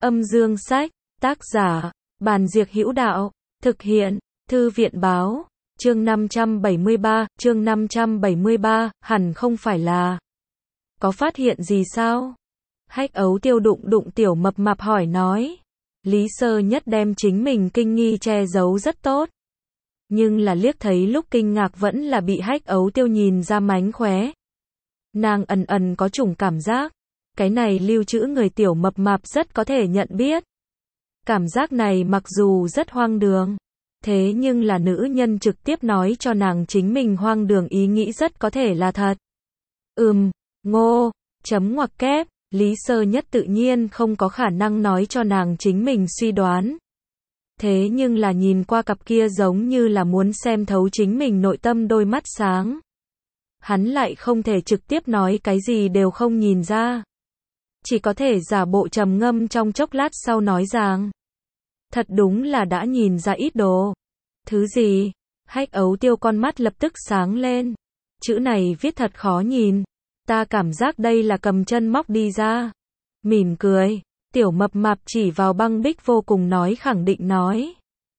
Âm dương sách, tác giả, Bàn Diệc Hữu Đạo, thực hiện, Thư viện báo, chương 573, hẳn không phải là. Có phát hiện gì sao? Hách Ấu Tiêu đụng Tiểu Mập Mạp hỏi nói. Lý Sơ Nhất đem chính mình kinh nghi che giấu rất tốt. Nhưng là liếc thấy lúc kinh ngạc vẫn là bị Hách Ấu Tiêu nhìn ra mánh khóe. Nàng ẩn có chủng cảm giác. Cái này lưu trữ người Tiểu Mập Mạp rất có thể nhận biết. Cảm giác này mặc dù rất hoang đường. Thế nhưng là nữ nhân trực tiếp nói cho nàng chính mình hoang đường ý nghĩ rất có thể là thật. Ngô, chấm ngoặc kép, Lý Sơ Nhất tự nhiên không có khả năng nói cho nàng chính mình suy đoán. Thế nhưng là nhìn qua cặp kia giống như là muốn xem thấu chính mình nội tâm đôi mắt sáng. Hắn lại không thể trực tiếp nói cái gì đều không nhìn ra. Chỉ có thể giả bộ trầm ngâm trong chốc lát sau nói rằng. Thật đúng là đã nhìn ra ít đồ. Thứ gì? Hách Ấu Tiêu con mắt lập tức sáng lên. Chữ này viết thật khó nhìn. Ta cảm giác đây là cầm chân móc đi ra. Mỉm cười. Tiểu Mập Mạp chỉ vào băng bích vô cùng nói khẳng định nói.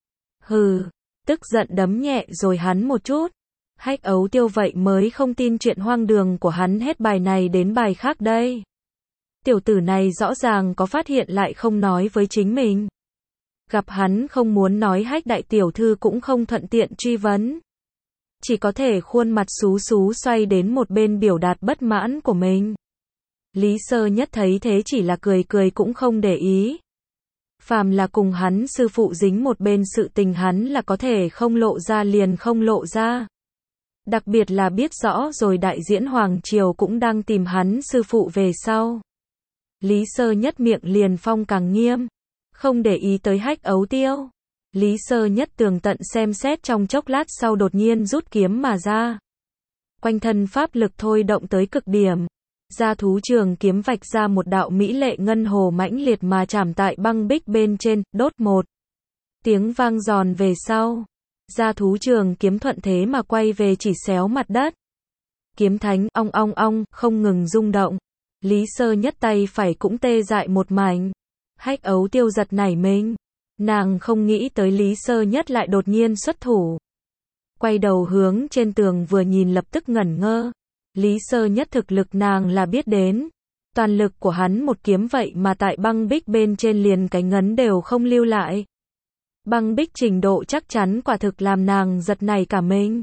Hừ. Tức giận đấm nhẹ rồi hắn một chút. Hách Ấu Tiêu vậy mới không tin chuyện hoang đường của hắn hết bài này đến bài khác đây. Tiểu tử này rõ ràng có phát hiện lại không nói với chính mình. Gặp hắn không muốn nói Hách đại tiểu thư cũng không thuận tiện truy vấn. Chỉ có thể khuôn mặt xú xoay đến một bên biểu đạt bất mãn của mình. Lý Sơ Nhất thấy thế chỉ là cười cũng không để ý. Phàm là cùng hắn sư phụ dính một bên sự tình hắn là có thể không lộ ra liền không lộ ra. Đặc biệt là biết rõ rồi đại diễn Hoàng Triều cũng đang tìm hắn sư phụ về sau. Lý Sơ Nhất miệng liền phong càng nghiêm. Không để ý tới Hách Ấu Tiêu. Lý Sơ Nhất tường tận xem xét trong chốc lát sau đột nhiên rút kiếm mà ra. Quanh thân pháp lực thôi động tới cực điểm. Gia thú trường kiếm vạch ra một đạo mỹ lệ ngân hồ mãnh liệt mà chạm tại băng bích bên trên, đốt một. Tiếng vang giòn về sau. Gia thú trường kiếm thuận thế mà quay về chỉ xéo mặt đất. Kiếm thánh ong, không ngừng rung động. Lý Sơ Nhất tay phải cũng tê dại một mảnh. Hách Ấu Tiêu giật nảy mình. Nàng không nghĩ tới Lý Sơ Nhất lại đột nhiên xuất thủ. Quay đầu hướng trên tường vừa nhìn lập tức ngẩn ngơ. Lý Sơ Nhất thực lực nàng là biết đến. Toàn lực của hắn một kiếm vậy mà tại băng bích bên trên liền cái ngấn đều không lưu lại. Băng bích trình độ chắc chắn quả thực làm nàng giật nảy cả mình.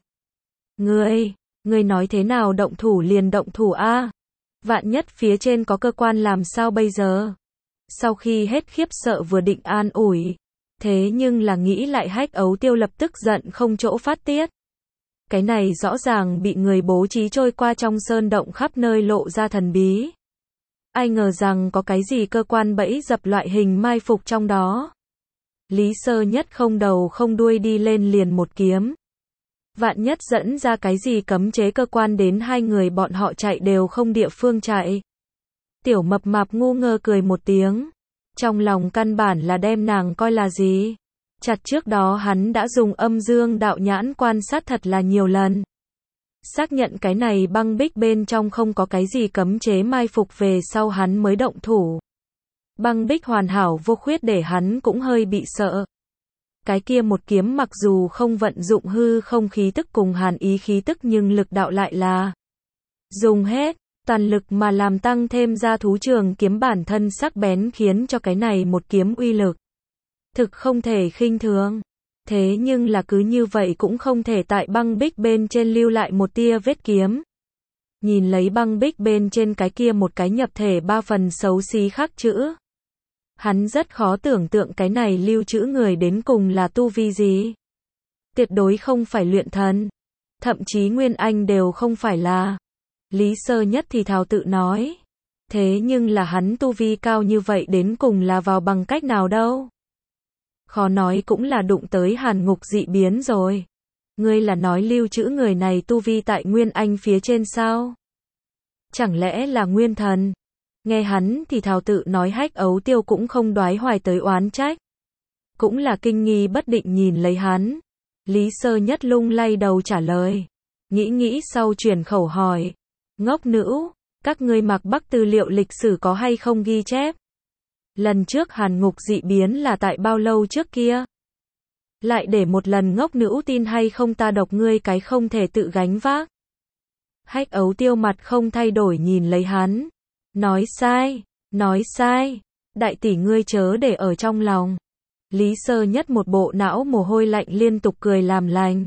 Ngươi nói thế nào động thủ liền động thủ a? Vạn nhất phía trên có cơ quan làm sao bây giờ? Sau khi hết khiếp sợ vừa định an ủi. Thế nhưng là nghĩ lại Hách Ấu Tiêu lập tức giận không chỗ phát tiết. Cái này rõ ràng bị người bố trí trôi qua trong sơn động khắp nơi lộ ra thần bí. Ai ngờ rằng có cái gì cơ quan bẫy dập loại hình mai phục trong đó. Lý Sơ Nhất không đầu không đuôi đi lên liền một kiếm. Vạn nhất dẫn ra cái gì cấm chế cơ quan đến hai người bọn họ chạy đều không địa phương chạy. Tiểu Mập Mạp ngu ngơ cười một tiếng. Trong lòng căn bản là đem nàng coi là gì. Chặt trước đó hắn đã dùng âm dương đạo nhãn quan sát thật là nhiều lần. Xác nhận cái này băng bích bên trong không có cái gì cấm chế mai phục về sau hắn mới động thủ. Băng bích hoàn hảo vô khuyết để hắn cũng hơi bị sợ. Cái kia một kiếm mặc dù không vận dụng hư không khí tức cùng hàn ý khí tức nhưng lực đạo lại là dùng hết toàn lực mà làm tăng thêm gia thú trường kiếm bản thân sắc bén khiến cho cái này một kiếm uy lực. Thực không thể khinh thường. Thế nhưng là cứ như vậy cũng không thể tại băng bích bên trên lưu lại một tia vết kiếm. Nhìn lấy băng bích bên trên cái kia một cái nhập thể ba phần xấu xí khắc chữ. Hắn rất khó tưởng tượng cái này lưu trữ người đến cùng là tu vi gì. Tuyệt đối không phải luyện thần. Thậm chí Nguyên Anh đều không phải là. Lý Sơ Nhất thì thào tự nói. Thế nhưng là hắn tu vi cao như vậy đến cùng là vào bằng cách nào đâu. Khó nói cũng là đụng tới hàn ngục dị biến rồi. Ngươi là nói lưu trữ người này tu vi tại Nguyên Anh phía trên sao? Chẳng lẽ là Nguyên Thần? Nghe hắn thì thào tự nói Hách Ấu Tiêu cũng không đoái hoài tới oán trách. Cũng là kinh nghi bất định nhìn lấy hắn. Lý Sơ Nhất lung lay đầu trả lời. Nghĩ sau chuyển khẩu hỏi. Ngốc nữ, các ngươi Mạc Bắc tư liệu lịch sử có hay không ghi chép? Lần trước Hàn Ngục dị biến là tại bao lâu trước kia? Lại để một lần ngốc nữ tin hay không ta độc ngươi cái không thể tự gánh vác. Hách Ấu Tiêu mặt không thay đổi nhìn lấy hắn. Nói sai, đại tỷ ngươi chớ để ở trong lòng. Lý Sơ Nhất một bộ não mồ hôi lạnh liên tục cười làm lành.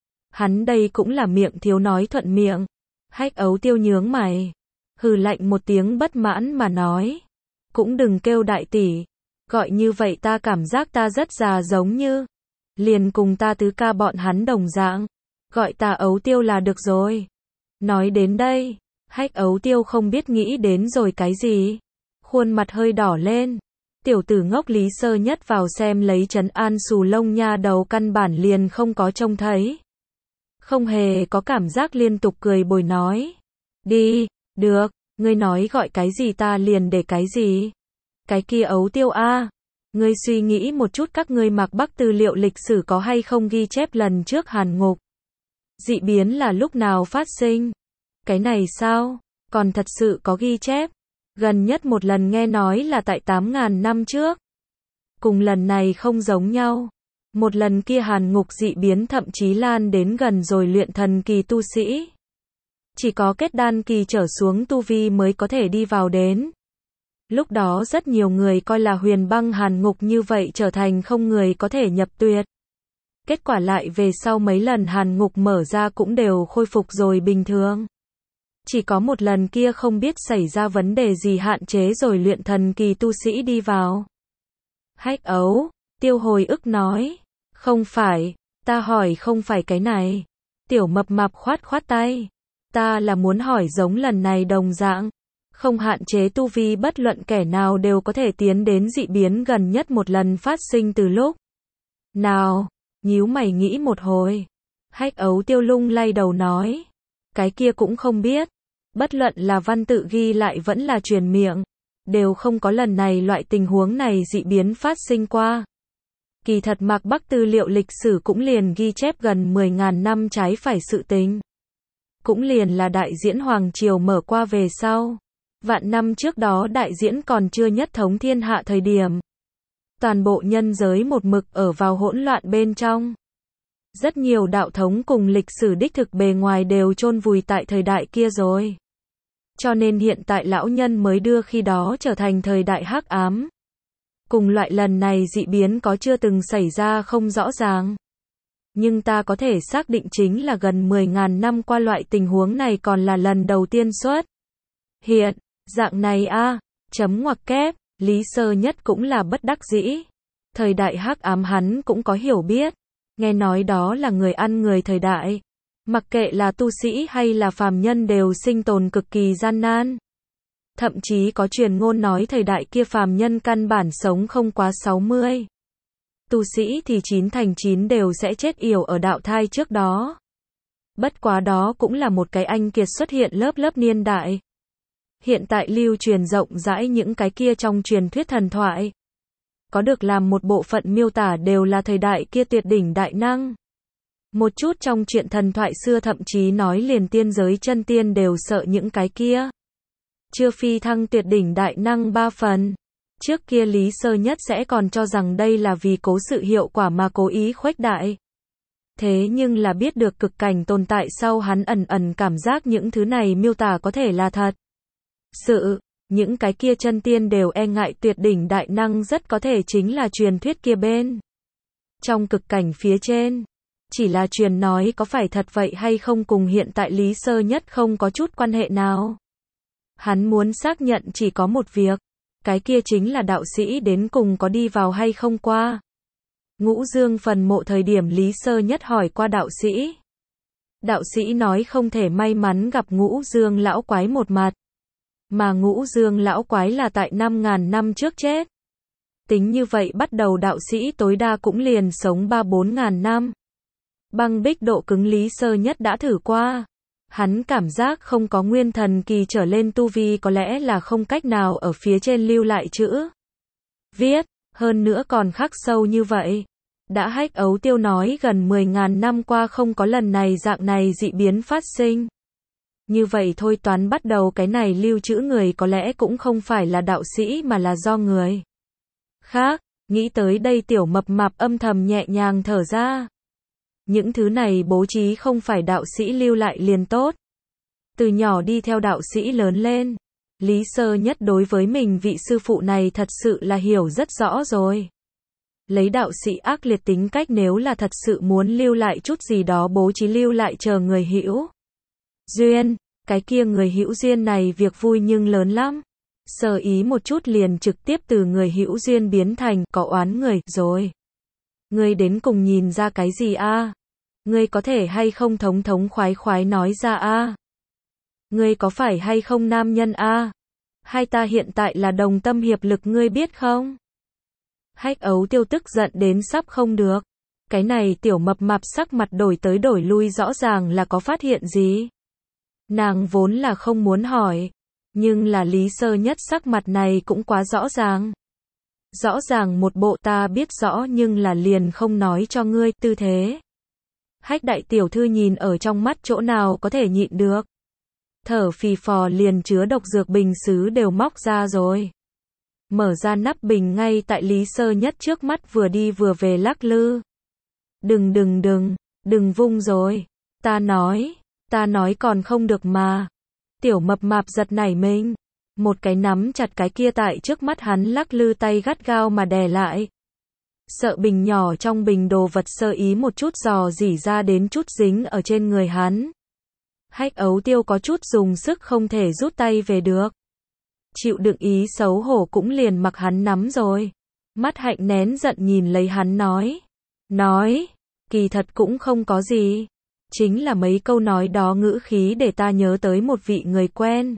Hắn đây cũng là miệng thiếu nói thuận miệng. Hách Ấu Tiêu nhướng mày. Hừ lạnh một tiếng bất mãn mà nói. Cũng đừng kêu đại tỷ. Gọi như vậy ta cảm giác ta rất già giống như. Liền cùng ta tứ ca bọn hắn đồng dạng. Gọi ta Ấu Tiêu là được rồi. Nói đến đây, Hách Ấu Tiêu không biết nghĩ đến rồi cái gì. Khuôn mặt hơi đỏ lên. Tiểu tử ngốc Lý Sơ Nhất vào xem lấy trấn an xù lông nha đầu căn bản liền không có trông thấy. Không hề có cảm giác liên tục cười bồi nói. Đi, được, ngươi nói gọi cái gì ta liền để cái gì. Cái kia Ấu Tiêu a, ngươi suy nghĩ một chút các ngươi Mạc Bắc tư liệu lịch sử có hay không ghi chép lần trước Hàn Ngục. Dị biến là lúc nào phát sinh? Cái này sao? Còn thật sự có ghi chép. Gần nhất một lần nghe nói là tại 8.000 năm trước. Cùng lần này không giống nhau. Một lần kia Hàn Ngục dị biến thậm chí lan đến gần rồi luyện thần kỳ tu sĩ. Chỉ có kết đan kỳ trở xuống tu vi mới có thể đi vào đến. Lúc đó rất nhiều người coi là huyền băng Hàn Ngục như vậy trở thành không người có thể nhập tuyệt. Kết quả lại về sau mấy lần Hàn Ngục mở ra cũng đều khôi phục rồi bình thường. Chỉ có một lần kia không biết xảy ra vấn đề gì hạn chế rồi luyện thần kỳ tu sĩ đi vào. Hách Ấu Tiêu hồi ức nói. Không phải, ta hỏi không phải cái này. Tiểu mập mạp khoát khoát tay. Ta là muốn hỏi giống lần này đồng dạng. Không hạn chế tu vi bất luận kẻ nào đều có thể tiến đến dị biến gần nhất một lần phát sinh từ lúc. Nào, nhíu mày nghĩ một hồi. Hách Ấu Tiêu lung lay đầu nói. Cái kia cũng không biết. Bất luận là văn tự ghi lại vẫn là truyền miệng. Đều không có lần này loại tình huống này dị biến phát sinh qua. Kỳ thật Mạc Bắc tư liệu lịch sử cũng liền ghi chép gần 10.000 năm trái phải sự tình. Cũng liền là đại diễn Hoàng Triều mở qua về sau. Vạn năm trước đó đại diễn còn chưa nhất thống thiên hạ thời điểm. Toàn bộ nhân giới một mực ở vào hỗn loạn bên trong. Rất nhiều đạo thống cùng lịch sử đích thực bề ngoài đều chôn vùi tại thời đại kia rồi. Cho nên hiện tại lão nhân mới đưa khi đó trở thành thời đại hắc ám. Cùng loại lần này dị biến có chưa từng xảy ra không rõ ràng. Nhưng ta có thể xác định chính là gần 10.000 năm qua loại tình huống này còn là lần đầu tiên xuất hiện. Dạng này a, chấm ngoặc kép, Lý Sơ Nhất cũng là bất đắc dĩ. Thời đại hắc ám hắn cũng có hiểu biết. Nghe nói đó là người ăn người thời đại. Mặc kệ là tu sĩ hay là phàm nhân đều sinh tồn cực kỳ gian nan. Thậm chí có truyền ngôn nói thời đại kia phàm nhân căn bản sống không quá 60. Tu sĩ thì 9 thành 9 đều sẽ chết yểu ở đạo thai trước đó. Bất quá đó cũng là một cái anh kiệt xuất hiện lớp lớp niên đại. Hiện tại lưu truyền rộng rãi những cái kia trong truyền thuyết thần thoại. Có được làm một bộ phận miêu tả đều là thời đại kia tuyệt đỉnh đại năng. Một chút trong chuyện thần thoại xưa thậm chí nói liền tiên giới chân tiên đều sợ những cái kia. Chưa phi thăng tuyệt đỉnh đại năng 3 phần. Trước kia Lý Sơ Nhất sẽ còn cho rằng đây là vì cố sự hiệu quả mà cố ý khuếch đại. Thế nhưng là biết được cực cảnh tồn tại sau hắn ẩn ẩn cảm giác những thứ này miêu tả có thể là thật. Những cái kia chân tiên đều e ngại tuyệt đỉnh đại năng rất có thể chính là truyền thuyết kia bên. Trong cực cảnh phía trên. Chỉ là truyền nói có phải thật vậy hay không cùng hiện tại Lý Sơ Nhất không có chút quan hệ nào. Hắn muốn xác nhận chỉ có một việc. Cái kia chính là đạo sĩ đến cùng có đi vào hay không qua. Ngũ Dương phần mộ thời điểm Lý Sơ Nhất hỏi qua đạo sĩ. Đạo sĩ nói không thể may mắn gặp Ngũ Dương lão quái một mặt. Mà Ngũ Dương lão quái là tại 5.000 năm trước chết. Tính như vậy bắt đầu đạo sĩ tối đa cũng liền sống 3-4.000 năm. Băng bích độ cứng Lý Sơ Nhất đã thử qua. Hắn cảm giác không có nguyên thần kỳ trở lên tu vi có lẽ là không cách nào ở phía trên lưu lại chữ viết, hơn nữa còn khắc sâu như vậy. Đã Hách Ấu Tiêu nói gần 10.000 năm qua không có lần này dạng này dị biến phát sinh. Như vậy thôi toán bắt đầu cái này lưu trữ người có lẽ cũng không phải là đạo sĩ mà là do người khác. Nghĩ tới đây tiểu mập mạp âm thầm nhẹ nhàng thở ra. Những thứ này bố trí không phải đạo sĩ lưu lại liền tốt. Từ nhỏ đi theo đạo sĩ lớn lên, Lý Sơ Nhất đối với mình vị sư phụ này thật sự là hiểu rất rõ rồi. Lấy đạo sĩ ác liệt tính cách nếu là thật sự muốn lưu lại chút gì đó bố trí lưu lại chờ người hữu duyên, cái kia người hữu duyên này việc vui nhưng lớn lắm. Sơ ý một chút liền trực tiếp từ người hữu duyên biến thành có oán người rồi. Ngươi đến cùng nhìn ra cái gì a? Ngươi có thể hay không thống thống khoái khoái nói ra a? Ngươi có phải hay không nam nhân a? Hai ta hiện tại là đồng tâm hiệp lực ngươi biết không? Hách Ấu Tiêu tức giận đến sắp không được. Cái này tiểu mập mạp sắc mặt đổi tới đổi lui rõ ràng là có phát hiện gì? Nàng vốn là không muốn hỏi. Nhưng là Lý Sơ Nhất sắc mặt này cũng quá rõ ràng. Rõ ràng một bộ ta biết rõ nhưng là liền không nói cho ngươi tư thế. Hách đại tiểu thư nhìn ở trong mắt chỗ nào có thể nhịn được. Thở phì phò liền chứa độc dược bình sứ đều móc ra rồi. Mở ra nắp bình ngay tại Lý Sơ Nhất trước mắt vừa đi vừa về lắc lư. Đừng vung rồi. Ta nói còn không được mà. Tiểu mập mạp giật nảy mình. Một cái nắm chặt cái kia tại trước mắt hắn lắc lư tay gắt gao mà đè lại. Sợ bình nhỏ trong bình đồ vật sơ ý một chút dò dỉ ra đến chút dính ở trên người hắn. Hách Ấu Tiêu có chút dùng sức không thể rút tay về được. Chịu đựng ý xấu hổ cũng liền mặc hắn nắm rồi. Mắt Hạnh nén giận nhìn lấy hắn nói, kỳ thật cũng không có gì. Chính là mấy câu nói đó ngữ khí để ta nhớ tới một vị người quen.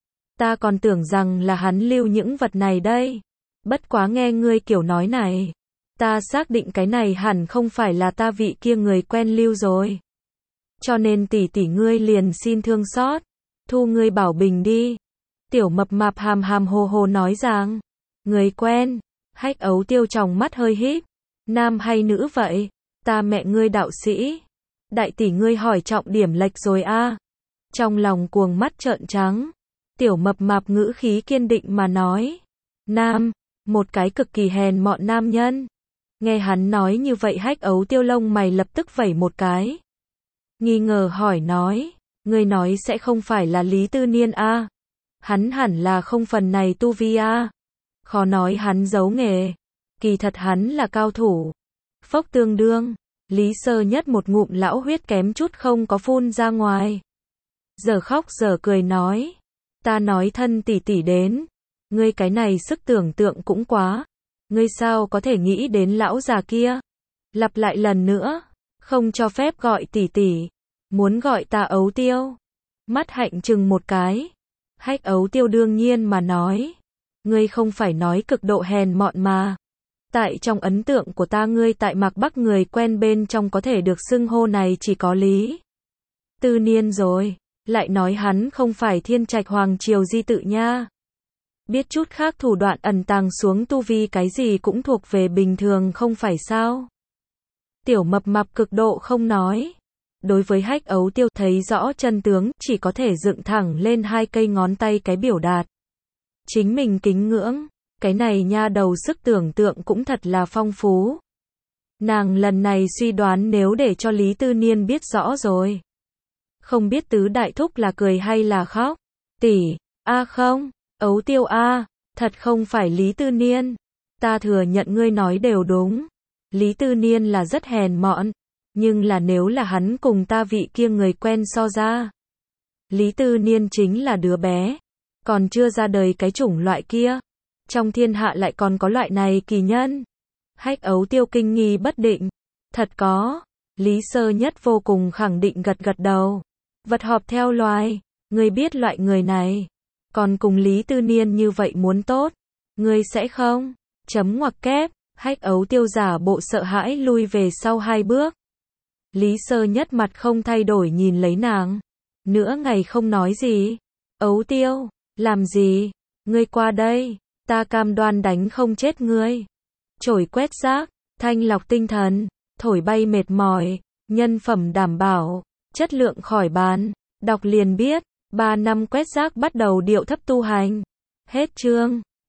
Ta còn tưởng rằng là hắn lưu những vật này đây. Bất quá nghe ngươi kiểu nói này. Ta xác định cái này hẳn không phải là ta vị kia người quen lưu rồi. Cho nên tỷ tỷ ngươi liền xin thương xót. Thu ngươi bảo bình đi. Tiểu mập mạp hàm hàm hồ hồ nói rằng. Người quen. Hách Ấu Tiêu trong mắt hơi híp. Nam hay nữ vậy? Ta mẹ ngươi đạo sĩ. Đại tỷ ngươi hỏi trọng điểm lệch rồi a. Trong lòng cuồng mắt trợn trắng. Tiểu mập mạp ngữ khí kiên định mà nói. Nam, một cái cực kỳ hèn mọn nam nhân. Nghe hắn nói như vậy Hách Ấu Tiêu lông mày lập tức vẩy một cái. Nghi ngờ hỏi nói. Ngươi nói sẽ không phải là Lý Tư Niên a? Hắn hẳn là không phần này tu vi a. Khó nói hắn giấu nghề. Kỳ thật hắn là cao thủ. Phốc tương đương. Lý Sơ Nhất một ngụm lão huyết kém chút không có phun ra ngoài. Giờ khóc giờ cười nói. Ta nói thân tỷ tỷ đến. Ngươi cái này sức tưởng tượng cũng quá. Ngươi sao có thể nghĩ đến lão già kia? Lặp lại lần nữa. Không cho phép gọi tỷ tỷ. Muốn gọi ta Ấu Tiêu. Mắt Hạnh chừng một cái. Hách Ấu Tiêu đương nhiên mà nói. Ngươi không phải nói cực độ hèn mọn mà. Tại trong ấn tượng của ta ngươi tại Mạc Bắc người quen bên trong có thể được xưng hô này chỉ có Lý Tư Niên rồi. Lại nói hắn không phải Thiên Trạch Hoàng Triều di tự nha. Biết chút khác thủ đoạn ẩn tàng xuống tu vi cái gì cũng thuộc về bình thường không phải sao. Tiểu mập mạp cực độ không nói. Đối với Hách Ấu Tiêu thấy rõ chân tướng chỉ có thể dựng thẳng lên hai cây ngón tay cái biểu đạt. Chính mình kính ngưỡng. Cái này nha đầu sức tưởng tượng cũng thật là phong phú. Nàng lần này suy đoán nếu để cho Lý Tư Niên biết rõ rồi. Không biết tứ đại thúc là cười hay là khóc. Tỷ, không, Ấu Tiêu thật không phải Lý Tư Niên. Ta thừa nhận ngươi nói đều đúng. Lý Tư Niên là rất hèn mọn. Nhưng là nếu là hắn cùng ta vị kia người quen so ra. Lý Tư Niên chính là đứa bé. Còn chưa ra đời cái chủng loại kia. Trong thiên hạ lại còn có loại này kỳ nhân. Hách Ấu Tiêu kinh nghi bất định. Thật có. Lý Sơ Nhất vô cùng khẳng định gật gật đầu. Vật họp theo loài. Ngươi biết loại người này. Còn cùng Lý Tư Niên như vậy muốn tốt. Ngươi sẽ không. Chấm ngoặc kép. Hách Ấu Tiêu giả bộ sợ hãi lui về sau 2 bước. Lý Sơ Nhất mặt không thay đổi nhìn lấy nàng. Nửa ngày không nói gì. Ấu Tiêu. Làm gì? Ngươi qua đây. Ta cam đoan đánh không chết ngươi. Chổi quét rác, thanh lọc tinh thần, thổi bay mệt mỏi, nhân phẩm đảm bảo, chất lượng khỏi bàn. Đọc liền biết, 3 năm quét rác bắt đầu điệu thấp tu hành. Hết chương.